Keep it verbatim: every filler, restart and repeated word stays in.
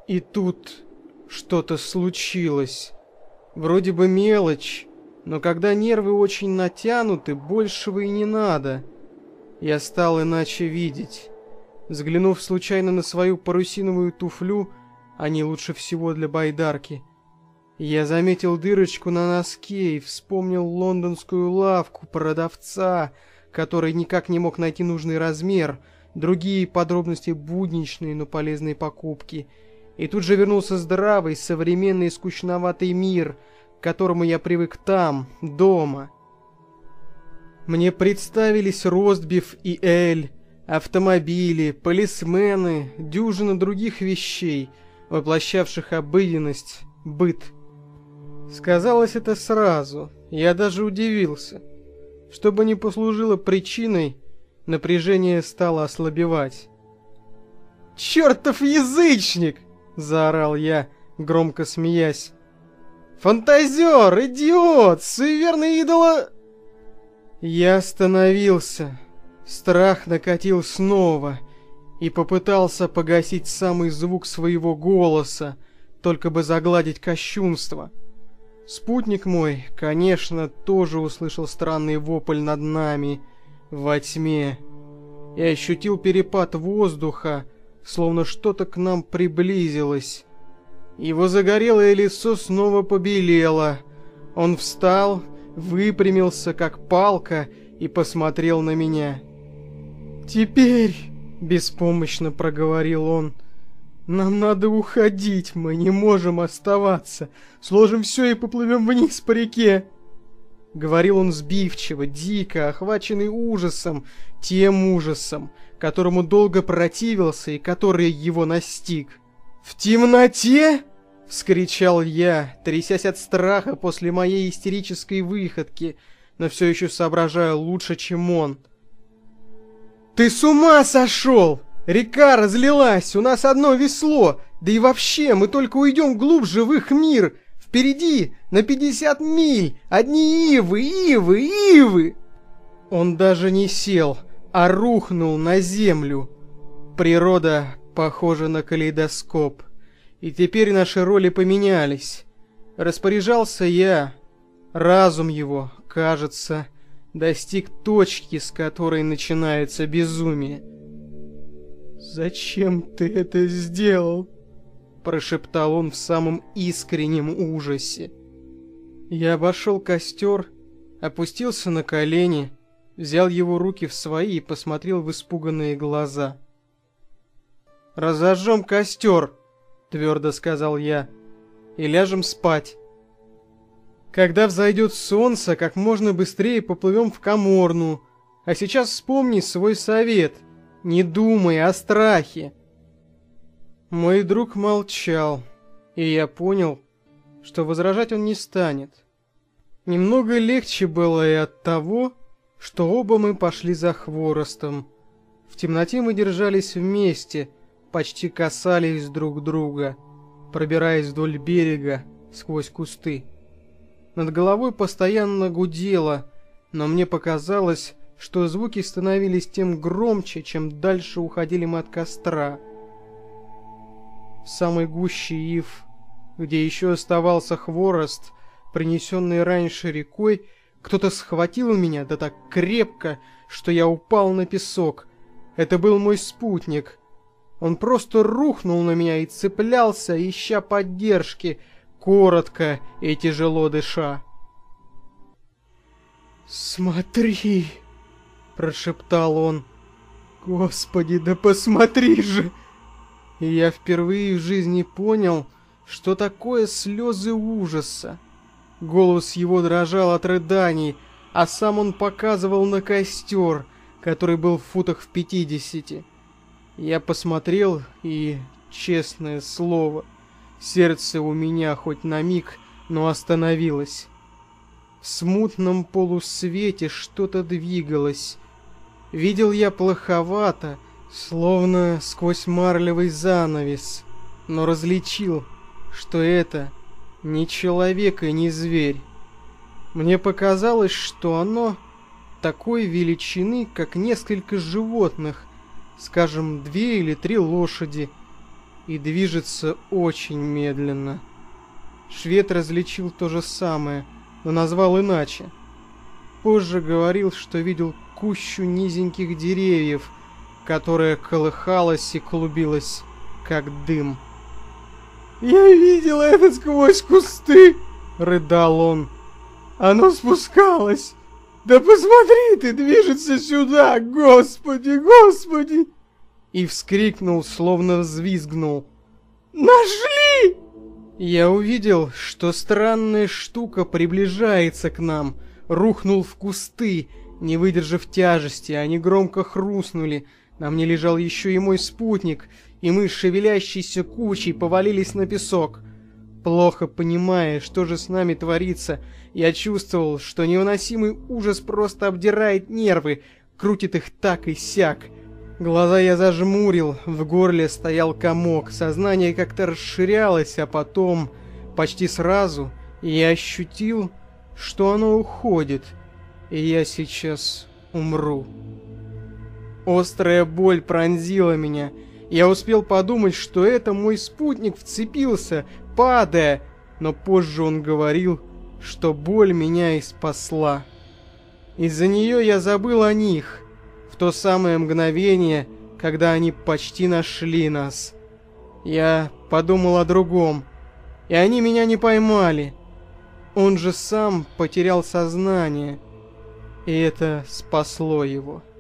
И тут что-то случилось. Вроде бы мелочь, но когда нервы очень натянуты, большего и не надо. Я стал иначе видеть. Взглянув случайно на свою парусиновую туфлю, они лучше всего для байдарки, я заметил дырочку на носке и вспомнил лондонскую лавку продавца, который никак не мог найти нужный размер, другие подробности будничные, но полезные покупки. И тут же вернулся здравый, современный, скучноватый мир, к которому я привык там, дома. Мне представились ростбиф и эль, автомобили, полисмены, дюжина других вещей, воплощавших обыденность, быт. Сказалось это сразу, я даже удивился. Чтобы не послужило причиной, напряжение стало ослабевать. «Чертов язычник!» — заорал я, громко смеясь. «Фантазер! Идиот! Суеверный идола...» Я остановился. Страх накатил снова и попытался погасить самый звук своего голоса, только бы загладить кощунство. Спутник мой, конечно, тоже услышал странный вопль над нами, во тьме, и ощутил перепад воздуха, словно что-то к нам приблизилось. Его загорелое лицо снова побелело. Он встал, выпрямился, как палка, и посмотрел на меня. «Теперь», — беспомощно проговорил он, — «нам надо уходить, мы не можем оставаться. Сложим все и поплывем вниз по реке». Говорил он сбивчиво, дико, охваченный ужасом, тем ужасом, которому долго противился и который его настиг. «В темноте?» — вскричал я, трясясь от страха после моей истерической выходки, но все еще соображая лучше, чем он. «Ты с ума сошел! Река разлилась, у нас одно весло, да и вообще мы только уйдем глубже в их мир. Впереди на пятьдесят миль одни ивы, ивы, ивы!» Он даже не сел, а рухнул на землю. Природа похожа на калейдоскоп, и теперь наши роли поменялись. Распоряжался я, разум его, кажется, достиг точки, с которой начинается безумие. «Зачем ты это сделал?» — прошептал он в самом искреннем ужасе. Я обошел костер, опустился на колени, взял его руки в свои и посмотрел в испуганные глаза. «Разожжем костер», — твердо сказал я, — «и ляжем спать. Когда взойдет солнце, как можно быстрее поплывем в Каморну. А сейчас вспомни свой совет. Не думай о страхе». Мой друг молчал, и я понял, что возражать он не станет. Немного легче было и от того, что оба мы пошли за хворостом. В темноте мы держались вместе, почти касались друг друга, пробираясь вдоль берега сквозь кусты. Над головой постоянно гудело, но мне показалось, что звуки становились тем громче, чем дальше уходили мы от костра. В самой гуще ив, где еще оставался хворост, принесенный раньше рекой, кто-то схватил меня, да так крепко, что я упал на песок. Это был мой спутник. Он просто рухнул на меня и цеплялся, ища поддержки, коротко и тяжело дыша. «Смотри!» — прошептал он. «Господи, да посмотри же!» И я впервые в жизни понял, что такое слезы ужаса. Голос его дрожал от рыданий, а сам он показывал на костер, который был в футах в пятидесяти. Я посмотрел, и, честное слово, сердце у меня хоть на миг, но остановилось. В смутном полусвете что-то двигалось. Видел я плоховато, словно сквозь марлевый занавес, но различил, что это не человек и не зверь. Мне показалось, что оно такой величины, как несколько животных, скажем, две или три лошади. и движется очень медленно. Швед различил то же самое, но назвал иначе. Позже говорил, что видел кущу низеньких деревьев, которая колыхалась и клубилась, как дым. «Я видел это сквозь кусты!» — рыдал он. «Оно спускалось! Да посмотри ты, движется сюда! Господи, Господи!» И вскрикнул, словно взвизгнул. «Нашли!» Я увидел, что странная штука приближается к нам, рухнул в кусты, не выдержав тяжести, они громко хрустнули. На мне лежал еще и мой спутник, и мы, шевелящейся кучей, повалились на песок. Плохо понимая, что же с нами творится, я чувствовал, что невыносимый ужас просто обдирает нервы, крутит их так и сяк. Глаза я зажмурил, в горле стоял комок, сознание как-то расширялось, а потом, почти сразу, я ощутил, что оно уходит, и я сейчас умру. Острая боль пронзила меня. Я успел подумать, что это мой спутник вцепился, падая, но позже он говорил, что боль меня и спасла. Из-за нее я забыл о них, в то самое мгновение, когда они почти нашли нас. Я подумал о другом, и они меня не поймали. Он же сам потерял сознание, и это спасло его.